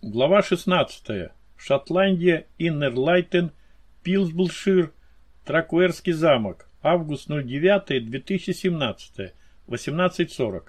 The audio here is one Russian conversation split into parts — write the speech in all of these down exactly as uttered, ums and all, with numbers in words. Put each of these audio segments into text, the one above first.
Глава шестнадцатая. Шотландия, Иннерлайтен, Пилсбулшир, Тракуэрский замок. Август девятое две тысячи семнадцатого. восемнадцать сорок.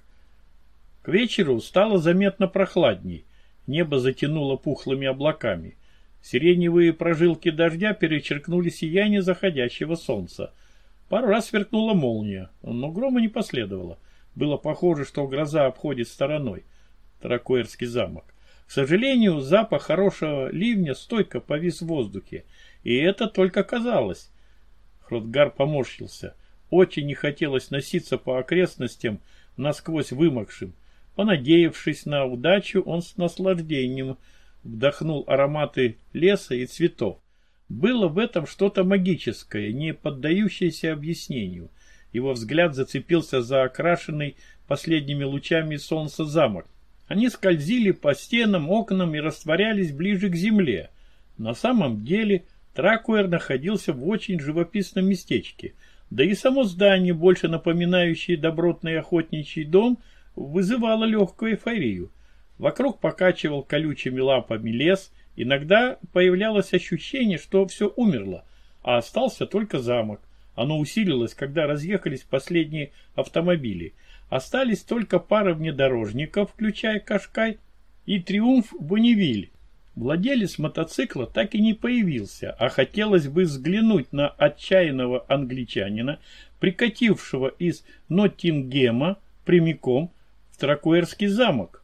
К вечеру стало заметно прохладней. Небо затянуло пухлыми облаками. Сиреневые прожилки дождя перечеркнули сияние заходящего солнца. Пару раз сверкнула молния, но грома не последовало. Было похоже, что гроза обходит стороной Тракуэрский замок. К сожалению, запах хорошего ливня стойко повис в воздухе, и это только казалось. Хротгар поморщился. Очень не хотелось носиться по окрестностям насквозь вымокшим. Понадеявшись на удачу, он с наслаждением вдохнул ароматы леса и цветов. Было в этом что-то магическое, не поддающееся объяснению. Его взгляд зацепился за окрашенный последними лучами солнца замок. Они скользили по стенам, окнам и растворялись ближе к земле. На самом деле Тракуэр находился в очень живописном местечке, да и само здание, больше напоминающее добротный охотничий дом, вызывало легкую эйфорию. Вокруг покачивал колючими лапами лес, иногда появлялось ощущение, что все умерло, а остался только замок. Оно усилилось, когда разъехались последние автомобили. Остались только пара внедорожников, включая Кашкай, и Триумф Бонневиль. Владелец мотоцикла так и не появился, а хотелось бы взглянуть на отчаянного англичанина, прикатившего из Ноттингема прямиком в Тракуэрский замок.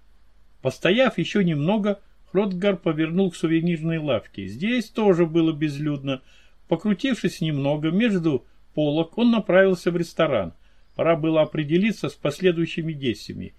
Постояв еще немного, Хротгар повернул к сувенирной лавке. Здесь тоже было безлюдно. Покрутившись немного между полок, он направился в ресторан. Пора было определиться с последующими действиями.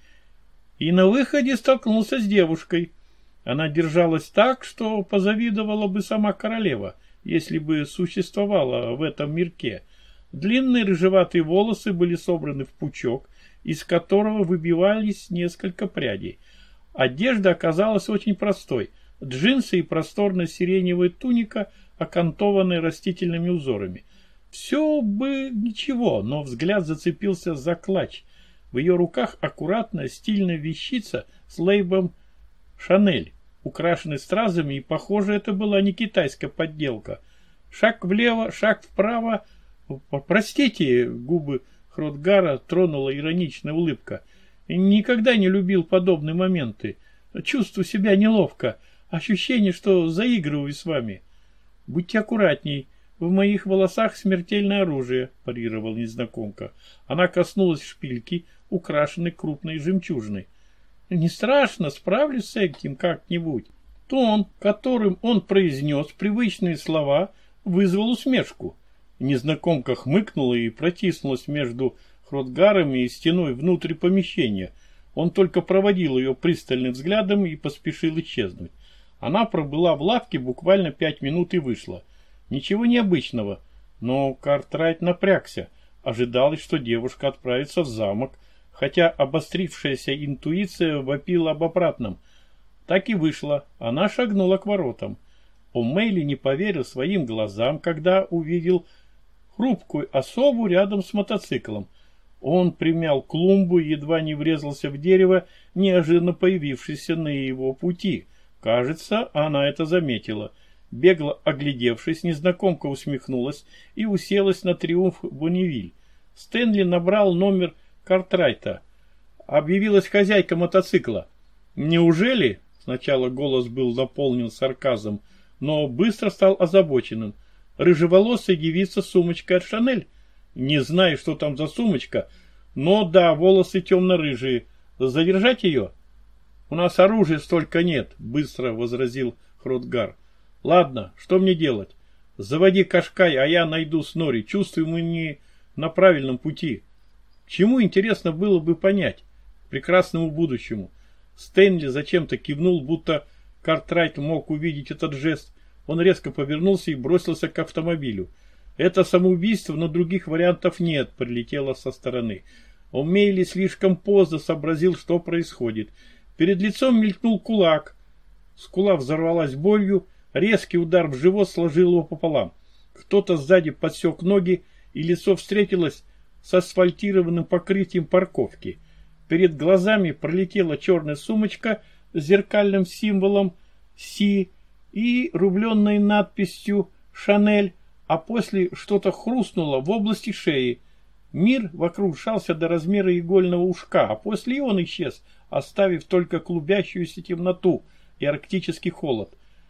И на выходе столкнулся с девушкой. Она держалась так, что позавидовала бы сама королева, если бы существовала в этом мирке. Длинные рыжеватые волосы были собраны в пучок, из которого выбивались несколько прядей. Одежда оказалась очень простой. Джинсы и просторная сиреневая туника, окантованная растительными узорами. Все бы ничего, но взгляд зацепился за клатч. В ее руках аккуратная стильная вещица с лейбом «Шанель», украшенной стразами, и, похоже, это была не китайская подделка. Шаг влево, шаг вправо. «Простите», — губы Хротгара тронула ироничная улыбка. «Никогда не любил подобные моменты. Чувствую себя неловко. Ощущение, что заигрываю с вами». «Будьте аккуратней. В моих волосах смертельное оружие», — парировал незнакомка. Она коснулась шпильки, украшенной крупной жемчужиной. «Не страшно, справлюсь с этим как-нибудь». Тон, которым он произнес привычные слова, вызвал усмешку. Незнакомка хмыкнула и протиснулась между Хротгаром и стеной внутрь помещения. Он только проводил ее пристальным взглядом и поспешил исчезнуть. Она пробыла в лавке буквально пять минут и вышла. Ничего необычного, но Картрайт напрягся. Ожидалось, что девушка отправится в замок, хотя обострившаяся интуиция вопила об обратном. Так и вышло. Она шагнула к воротам. О'Мейли не поверил своим глазам, когда увидел хрупкую особу рядом с мотоциклом. Он примял клумбу и едва не врезался в дерево, неожиданно появившееся на его пути. Кажется, она это заметила. Бегло оглядевшись, незнакомка усмехнулась и уселась на Триумф Бонневиль. Стэнли набрал номер Картрайта. Объявилась хозяйка мотоцикла. «Неужели?» Сначала голос был наполнен сарказмом, но быстро стал озабоченным. «Рыжеволосая девица с сумочкой от Шанель?» «Не знаю, что там за сумочка, но да, волосы темно-рыжие. Задержать ее?» «У нас оружия столько нет», — быстро возразил Хротгар. «Ладно, что мне делать? Заводи Кашкай, а я найду Снори. Чувствую, мы не на правильном пути». К чему, интересно было бы понять? К прекрасному будущему. Стэнли зачем-то кивнул, будто Картрайт мог увидеть этот жест. Он резко повернулся и бросился к автомобилю. «Это самоубийство, но других вариантов нет», — прилетело со стороны. О'Мейли слишком поздно сообразил, что происходит. Перед лицом мелькнул кулак. Скула взорвалась болью. Резкий удар в живот сложил его пополам. Кто-то сзади подсек ноги, и лицо встретилось с асфальтированным покрытием парковки. Перед глазами пролетела черная сумочка, с зеркальным символом Си и рубленной надписью «Шанель», а после что-то хрустнуло в области шеи. Мир вокруг сжался до размера игольного ушка, а после и он исчез, оставив только клубящуюся темноту и арктический холод.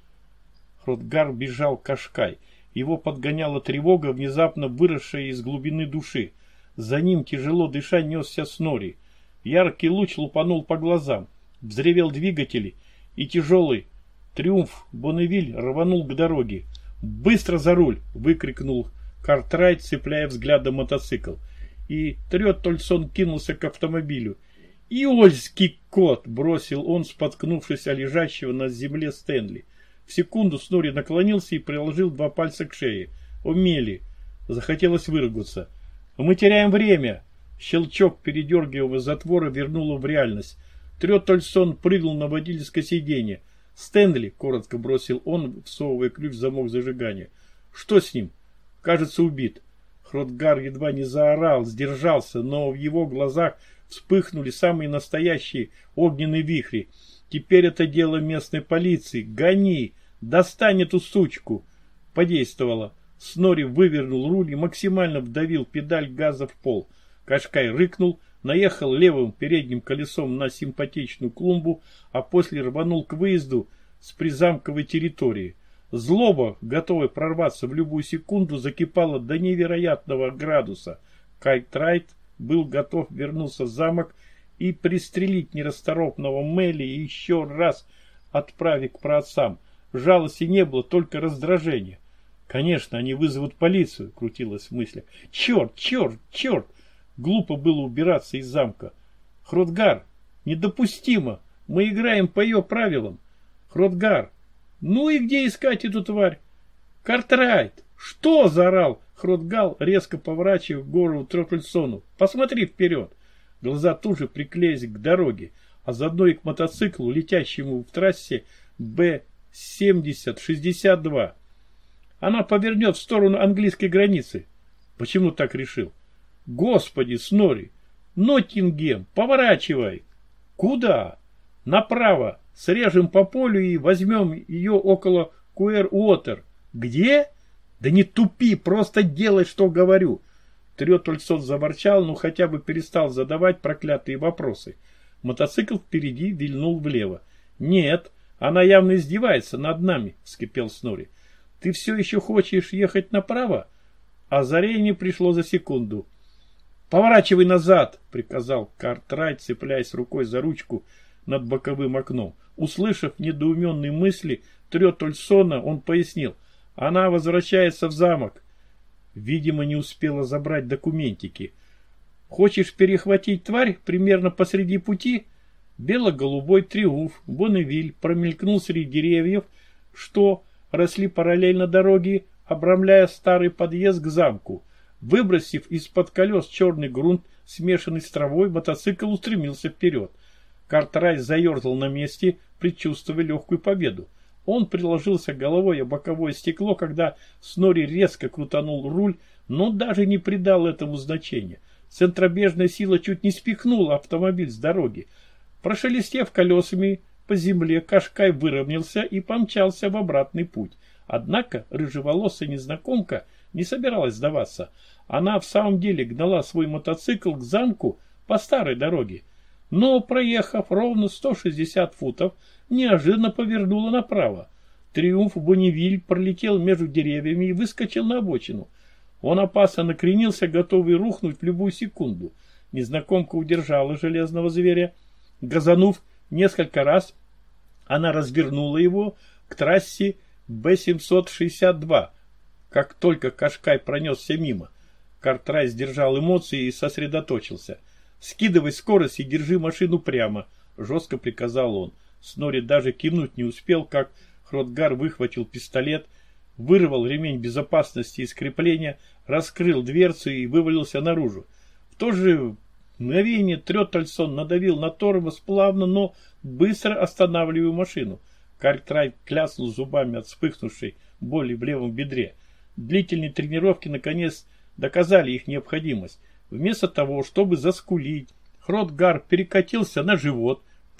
Хротгар бежал к Кашкай. Его подгоняла тревога, внезапно выросшая из глубины души. За ним, тяжело дыша, несся Снори. Яркий луч лупанул по глазам. Взревел двигатели, и тяжелый Триумф Бонневиль рванул к дороге. «Быстро за руль!» — выкрикнул Картрайт, цепляя взглядом мотоцикл. И Трёттельсон кинулся к автомобилю. «Иольский кот!» — бросил он, споткнувшись о лежащего на земле Стэнли. В секунду Снори наклонился и приложил два пальца к шее. «Умели!» Захотелось выругаться. «Мы теряем время!» Щелчок передергиваемого затвора вернул в реальность. Трёттельсон прыгнул на водительское сиденье. «Стэнли!» — коротко бросил он, всовывая ключ в замок зажигания. «Что с ним?» «Кажется, убит». Хротгар едва не заорал, сдержался, но в его глазах вспыхнули самые настоящие огненные вихри. «Теперь это дело местной полиции. Гони! Достань эту сучку!» Подействовало. Снори вывернул руль и максимально вдавил педаль газа в пол. Кашкай рыкнул, наехал левым передним колесом на симпатичную клумбу, а после рванул к выезду с призамковой территории. Злоба, готовая прорваться в любую секунду, закипала до невероятного градуса. Картрайт был готов вернуться в замок и пристрелить нерасторопного Мелли и еще раз отправить к праотцам. Жалости не было, только раздражение. «Конечно, они вызовут полицию», — крутилась в мыслях. «Черт, черт, черт!» Глупо было убираться из замка. «Хротгар, недопустимо! Мы играем по ее правилам!» «Хротгар, ну и где искать эту тварь?» «Картрайт, что?» — заорал Хротгар, резко поворачивая голову Трёттельсону. «Посмотри вперед!» Глаза тут же приклеились к дороге, а заодно и к мотоциклу, летящему в трассе Б семьдесят шестьдесят два. Она повернет в сторону английской границы. Почему так решил? Господи, Снори! Ноттингем, поворачивай! Куда? Направо. Срежем по полю и возьмем ее около Куэр-Уотер. Где? Да не тупи, просто делай, что говорю. Трёттельсон заворчал, но хотя бы перестал задавать проклятые вопросы. Мотоцикл впереди вильнул влево. Нет, она явно издевается над нами, вскипел Снори. Ты все еще хочешь ехать направо? Озарение пришло за секунду. «Поворачивай назад!» — приказал Картрайт, цепляясь рукой за ручку над боковым окном. Услышав недоуменные мысли Трёттельсона, он пояснил. «Она возвращается в замок». Видимо, не успела забрать документики. «Хочешь перехватить тварь примерно посреди пути?» Бело-голубой Триумф Бонневиль промелькнул среди деревьев, что росли параллельно дороге, обрамляя старый подъезд к замку. Выбросив из-под колес черный грунт, смешанный с травой, мотоцикл устремился вперед. Картрайт заерзал на месте, предчувствуя легкую победу. Он приложился головой о боковое стекло, когда Снори резко крутанул руль, но даже не придал этому значения. Центробежная сила чуть не спихнула автомобиль с дороги. Прошелестев колесами по земле, Кашкай выровнялся и помчался в обратный путь. Однако рыжеволосая незнакомка не собиралась сдаваться. Она в самом деле гнала свой мотоцикл к замку по старой дороге. Но, проехав ровно сто шестьдесят футов, неожиданно повернула направо. Триумф Бонневиль пролетел между деревьями и выскочил на обочину. Он опасно накренился, готовый рухнуть в любую секунду. Незнакомка удержала железного зверя. Газанув несколько раз, она развернула его к трассе Б семьсот шестьдесят два. Как только Кашкай пронесся мимо, Картрайт сдержал эмоции и сосредоточился. «Скидывай скорость и держи машину прямо», — жестко приказал он. Снори даже кивнуть не успел, как Хротгар выхватил пистолет, вырвал ремень безопасности из крепления, раскрыл дверцу и вывалился наружу. В то же мгновение Трёттельсон надавил на тормоз плавно, но быстро останавливая машину. Картрайт кляснул зубами от вспыхнувшей боли в левом бедре. Длительные тренировки наконец доказали их необходимость. Вместо того, чтобы заскулить, Хротгар перекатился на живот,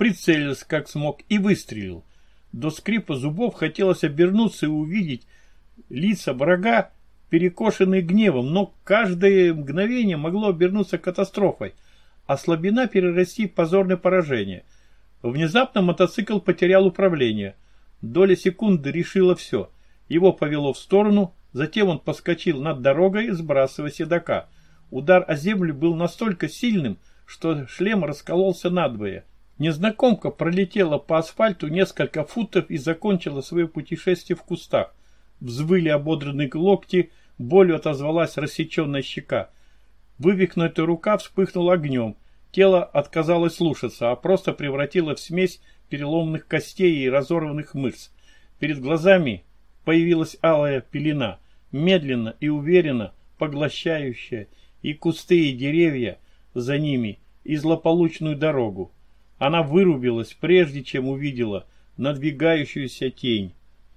прицелился как смог и выстрелил. До скрипа зубов хотелось обернуться и увидеть лица врага, перекошенные гневом, но каждое мгновение могло обернуться катастрофой, а слабина перерасти в позорное поражение. Внезапно мотоцикл потерял управление. Доля секунды решила все. Его повело в сторону, затем он поскочил над дорогой, сбрасывая седока. Удар о землю был настолько сильным, что шлем раскололся надвое. Незнакомка пролетела по асфальту несколько футов и закончила свое путешествие в кустах. Взвыли ободранные локти, болью отозвалась рассеченная щека. Вывихнутая рука вспыхнула огнем. Тело отказалось слушаться, а просто превратило в смесь переломанных костей и разорванных мышц. Перед глазами появилась алая пелена, медленно и уверенно поглощающая и кусты, и деревья за ними, и злополучную дорогу. Она вырубилась, прежде чем увидела надвигающуюся тень.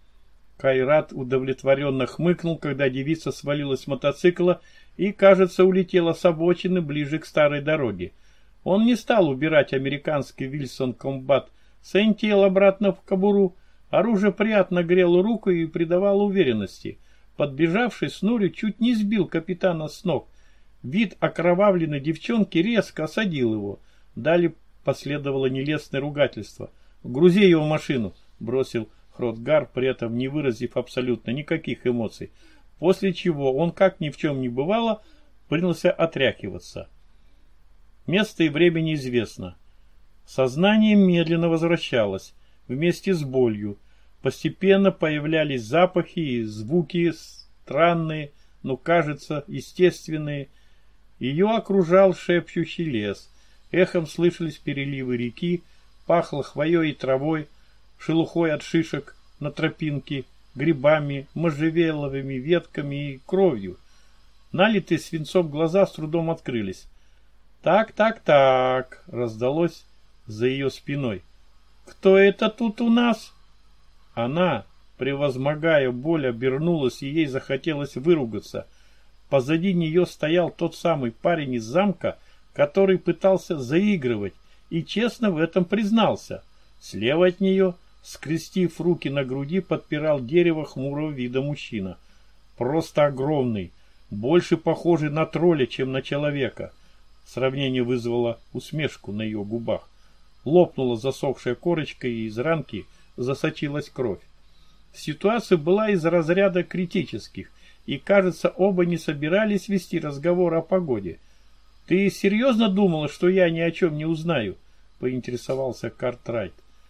Кайрат удовлетворенно хмыкнул, когда девица свалилась с мотоцикла и, кажется, улетела с обочины ближе к старой дороге. Он не стал убирать американский Вильсон Комбат Сентиэл обратно в кобуру. Оружие приятно грело руку и придавало уверенности. Подбежавший Снори чуть не сбил капитана с ног. Вид окровавленной девчонки резко осадил его. Далее последовало нелестное ругательство. «Грузи ее в машину», — бросил Хротгар, при этом не выразив абсолютно никаких эмоций. После чего он, как ни в чем не бывало, принялся отряхиваться. Место и время неизвестно. Сознание медленно возвращалось, вместе с болью. Постепенно появлялись запахи и звуки странные, но, кажется, естественные. Ее окружал шепчущий лес. Эхом слышались переливы реки, пахло хвоей и травой, шелухой от шишек на тропинке, грибами, можжевеловыми ветками и кровью. Налитые свинцом глаза с трудом открылись. «Так, так, так», — раздалось за ее спиной. «Кто это тут у нас?» Она, превозмогая боль, обернулась, и ей захотелось выругаться. Позади нее стоял тот самый парень из замка, который пытался заигрывать, и честно в этом признался. Слева от нее, скрестив руки на груди, подпирал дерево хмурого вида мужчина. Просто огромный, больше похожий на тролля, чем на человека. Сравнение вызвало усмешку на ее губах. Лопнула засохшая корочка, и из ранки засочилась кровь. Ситуация была из разряда критических, и, кажется, оба не собирались вести разговор о погоде. «Ты серьезно думала, что я ни о чем не узнаю?» — поинтересовался Картрайт.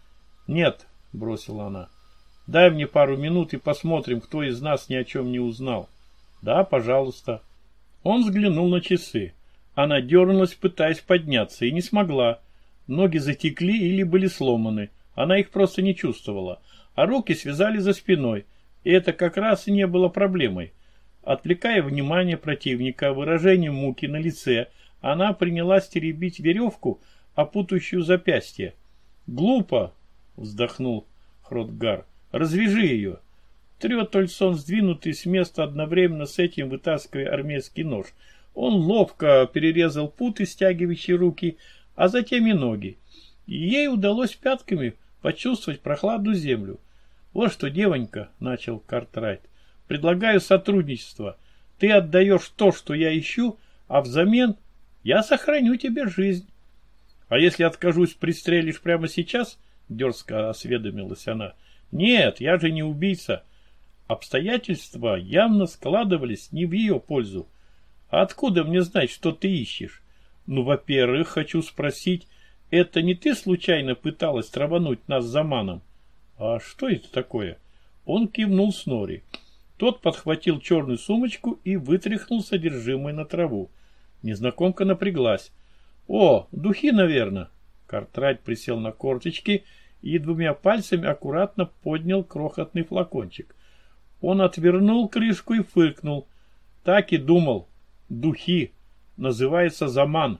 «Нет», — бросила она. «Дай мне пару минут и посмотрим, кто из нас ни о чем не узнал». «Да, пожалуйста». Он взглянул на часы. Она дернулась, пытаясь подняться, и не смогла. Ноги затекли или были сломаны. Она их просто не чувствовала. А руки связали за спиной. И это как раз и не было проблемой. Отвлекая внимание противника выражением муки на лице, она принялась теребить веревку, опутающую запястье. «Глупо!» — вздохнул Хротгар. «Развяжи ее!» Трётольсон, сдвинутый с места, одновременно с этим вытаскивая армейский нож. Он ловко перерезал путы, стягивающие руки, а затем и ноги. И ей удалось пятками почувствовать прохладную землю. «Вот что, девонька», — начал Картрайт, — «предлагаю сотрудничество. Ты отдаешь то, что я ищу, а взамен я сохраню тебе жизнь». «А если откажусь, пристрелишь прямо сейчас?» — дерзко осведомилась она. «Нет, я же не убийца». Обстоятельства явно складывались не в ее пользу. «А откуда мне знать, что ты ищешь?» «Ну, во-первых, хочу спросить, это не ты случайно пыталась травануть нас заманом?» «А что это такое?» Он кивнул Снори. Тот подхватил черную сумочку и вытряхнул содержимое на траву. Незнакомка напряглась. «О, духи, наверное». Картрайт присел на корточки и двумя пальцами аккуратно поднял крохотный флакончик. Он отвернул крышку и фыркнул. «Так и думал. Духи. Называется заман.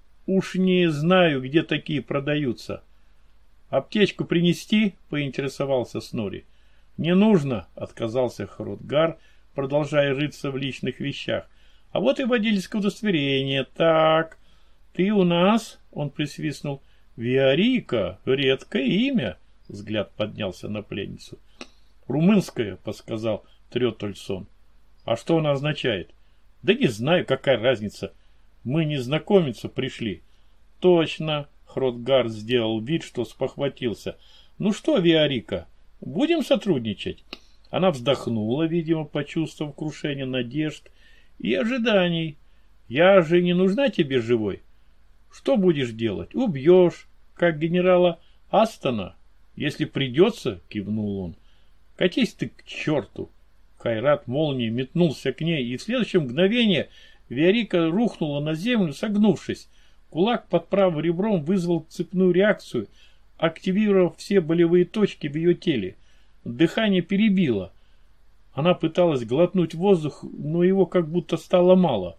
Уж не знаю, где такие продаются». «Аптечку принести?» — поинтересовался Снори. «Не нужно», — отказался Хротгар, продолжая рыться в личных вещах. «А вот и водительское удостоверение. Так, ты у нас...» — он присвистнул. Виорика, редкое имя, взгляд поднялся на пленницу. Румынское, подсказал Трётольсон. А что она означает? Да не знаю, какая разница. Мы не знакомиться пришли. Точно, Хротгар сделал вид, что спохватился. Ну что, Виорика, будем сотрудничать? Она вздохнула, видимо, почувствовав крушение надежд и ожиданий. Я же не нужна тебе живой. Что будешь делать? Убьешь, как генерала Астона? Если придется, кивнул он. Катись ты к черту. Кайрат молнией метнулся к ней, и в следующее мгновение Виорика рухнула на землю, согнувшись. Кулак под правым ребром вызвал цепную реакцию, активировав все болевые точки в ее теле. Дыхание перебило. Она пыталась глотнуть воздух, но его как будто стало мало.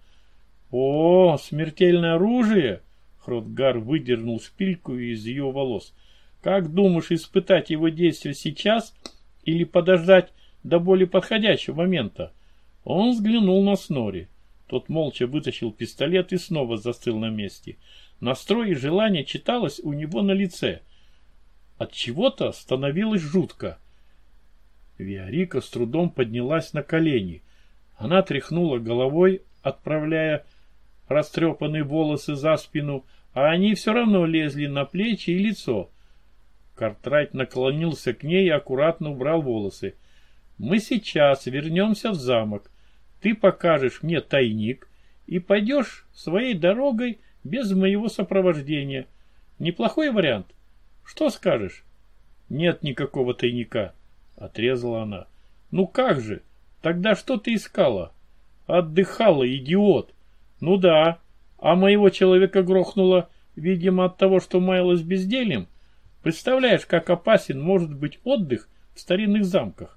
«О, смертельное оружие!» Хротгар выдернул шпильку из ее волос. «Как думаешь, испытать его действие сейчас или подождать до более подходящего момента?» Он взглянул на Снори. Тот молча вытащил пистолет и снова застыл на месте. Настрой и желание читалось у него на лице. От чего-то становилось жутко. Виорика с трудом поднялась на колени. Она тряхнула головой, отправляя растрепанные волосы за спину, а они все равно лезли на плечи и лицо. Картрайт наклонился к ней и аккуратно убрал волосы. «Мы сейчас вернемся в замок. Ты покажешь мне тайник и пойдешь своей дорогой без моего сопровождения. Неплохой вариант? Что скажешь?» «Нет никакого тайника», — отрезала она. «Ну как же? Тогда что ты искала?» «Отдыхала, идиот!» «Ну да, а моего человека грохнуло, видимо, от того, что маялась бездельем. Представляешь, как опасен может быть отдых в старинных замках?»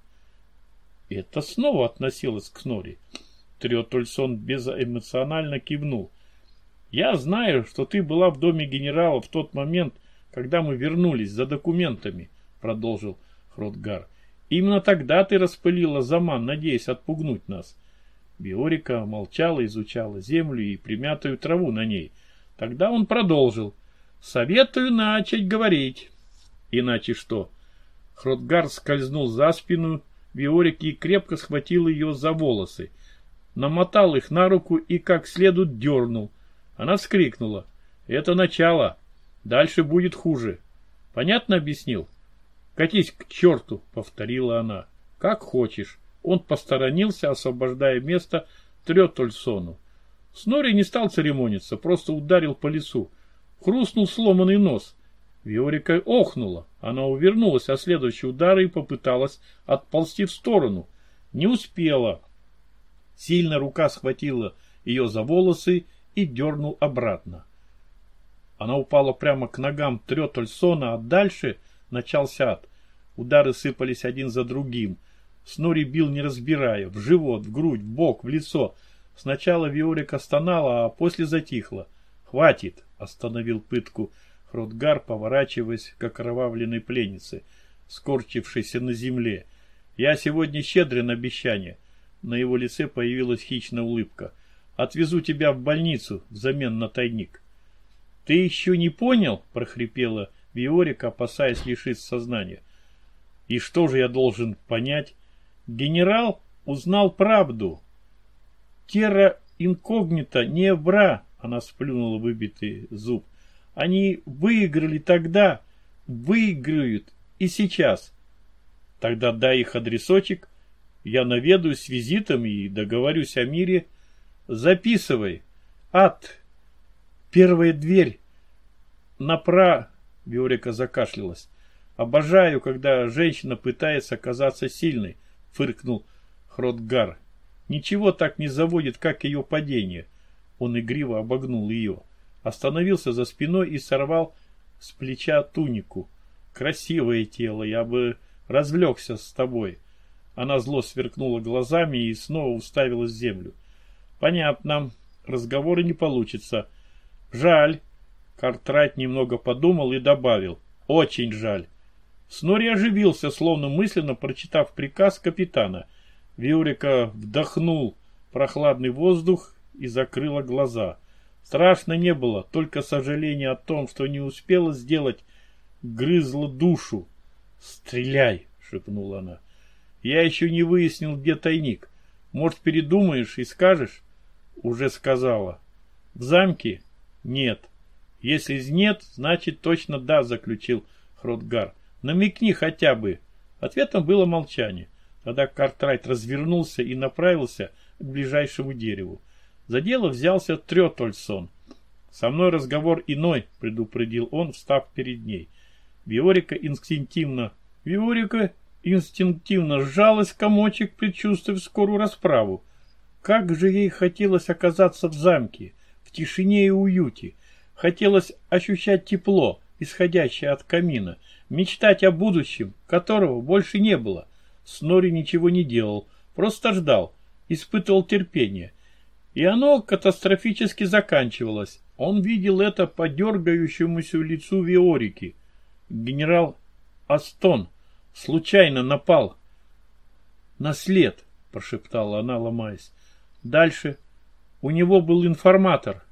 Это снова относилось к Снори. Трётольсон безэмоционально кивнул. «Я знаю, что ты была в доме генерала в тот момент, когда мы вернулись за документами», — продолжил Хротгар. «Именно тогда ты распылила заман, надеясь отпугнуть нас». Виорика молчала, изучала землю и примятую траву на ней. Тогда он продолжил. «Советую начать говорить». «Иначе что?» Хротгар скользнул за спину Виорики и крепко схватил ее за волосы. Намотал их на руку и как следует дернул. Она вскрикнула. «Это начало. Дальше будет хуже. Понятно объяснил?» «Катись к черту», — повторила она. «Как хочешь». Он посторонился, освобождая место Трётольсону. Снори не стал церемониться, просто ударил по лицу. Хрустнул сломанный нос. Виорика охнула. Она увернулась от следующего удара и попыталась отползти в сторону. Не успела. Сильно рука схватила ее за волосы и дернул обратно. Она упала прямо к ногам Трётольсона, а дальше начался ад. Удары сыпались один за другим. Снори бил не разбирая, в живот, в грудь, в бок, в лицо. Сначала Виорика стонала, а после затихла. «Хватит!» — остановил пытку Хротгар, поворачиваясь к окровавленной пленнице, скорчившейся на земле. «Я сегодня щедрый на обещание». На его лице появилась хищная улыбка. «Отвезу тебя в больницу взамен на тайник». «Ты еще не понял?» — прохрипела Виорика, опасаясь лишиться сознания. «И что же я должен понять?» «Генерал узнал правду. Терра инкогнита не вра», — она сплюнула выбитый зуб. «Они выиграли тогда, выиграют и сейчас». «Тогда дай их адресочек, я наведаюсь с визитом и договорюсь о мире». «Записывай. Ад. Первая дверь. Напра...» — Виорика закашлялась. «Обожаю, когда женщина пытается казаться сильной», — фыркнул Хротгар. «Ничего так не заводит, как ее падение». Он игриво обогнул ее. Остановился за спиной и сорвал с плеча тунику. «Красивое тело, я бы развлекся с тобой». Она зло сверкнула глазами и снова уставилась в землю. «Понятно. Разговора не получится. Жаль». Картрайт немного подумал и добавил. «Очень жаль». Снори оживился, словно мысленно прочитав приказ капитана. Виорика вдохнул прохладный воздух и закрыла глаза. Страшно не было, только сожаление о том, что не успела сделать, грызло душу. «Стреляй!» — шепнула она. «Я еще не выяснил, где тайник. Может, передумаешь и скажешь?» «Уже сказала». «В замке?» «Нет». «Если нет, значит точно да», — заключил Хротгар. «Намекни хотя бы». Ответом было молчание. Тогда Картрайт развернулся и направился к ближайшему дереву. За дело взялся Трётольсон. «Со мной разговор иной», — предупредил он, встав перед ней. Виорика инстинктивно... Виорика инстинктивно сжалась в комочек, предчувствуя скорую расправу. Как же ей хотелось оказаться в замке, в тишине и уюте. Хотелось ощущать тепло, исходящее от камина, мечтать о будущем, которого больше не было. Снори ничего не делал, просто ждал, испытывал терпение. И оно катастрофически заканчивалось. Он видел это по дергающемуся лицу Виорики. Генерал Астон случайно напал. «На след», — прошептала она, ломаясь. «Дальше. У него был информатор».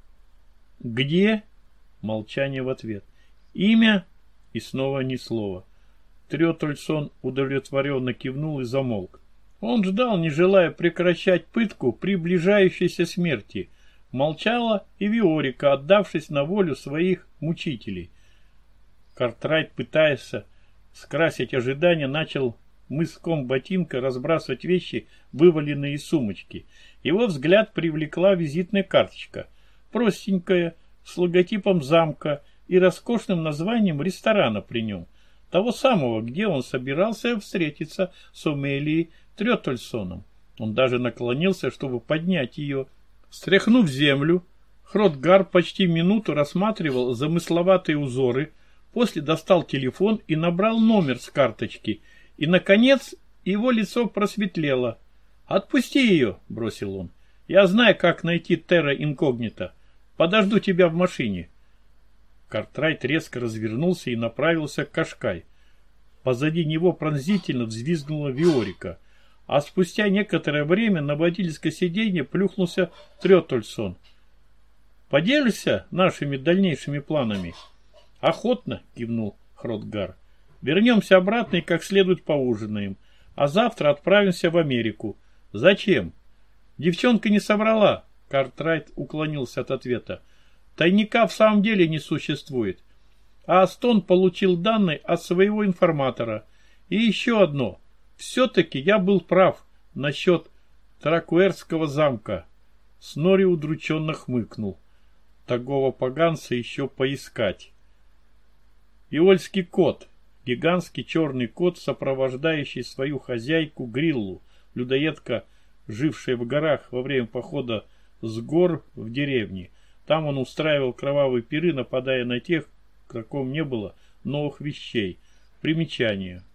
«Где?» — молчание в ответ. «Имя?» — и снова ни слова. Трётольсон удовлетворенно кивнул и замолк. Он ждал, не желая прекращать пытку приближающейся смерти. Молчала и Виорика, отдавшись на волю своих мучителей. Картрайт, пытаясь скрасить ожидания, начал мыском ботинка разбрасывать вещи, вываленные из сумочки. Его взгляд привлекла визитная карточка. Простенькая, с логотипом замка и роскошным названием ресторана при нем. Того самого, где он собирался встретиться с Омелией Трётольсоном. Он даже наклонился, чтобы поднять ее. Стряхнув землю, Хротгар почти минуту рассматривал замысловатые узоры, после достал телефон и набрал номер с карточки. И, наконец, его лицо просветлело. «Отпусти ее!» — бросил он. «Я знаю, как найти Терра Инкогнито. Подожду тебя в машине». Картрайт резко развернулся и направился к Кашкай. Позади него пронзительно взвизгнула Виорика. А спустя некоторое время на водительское сиденье плюхнулся Трётольсон. «Поделишься нашими дальнейшими планами?» «Охотно», — кивнул Хротгар. «Вернемся обратно и как следует поужинаем. А завтра отправимся в Америку». «Зачем?» «Девчонка не соврала», — Картрайт уклонился от ответа. «Тайника в самом деле не существует. А Астон получил данные от своего информатора. И еще одно. Все-таки я был прав насчет Тракуэрского замка». Снори удрученно хмыкнул. Такого поганца еще поискать. Иольский кот. Гигантский черный кот, сопровождающий свою хозяйку Гриллу, людоедка, жившая в горах во время похода с гор в деревне. Там он устраивал кровавые пиры, нападая на тех, в каком не было новых вещей. Примечание.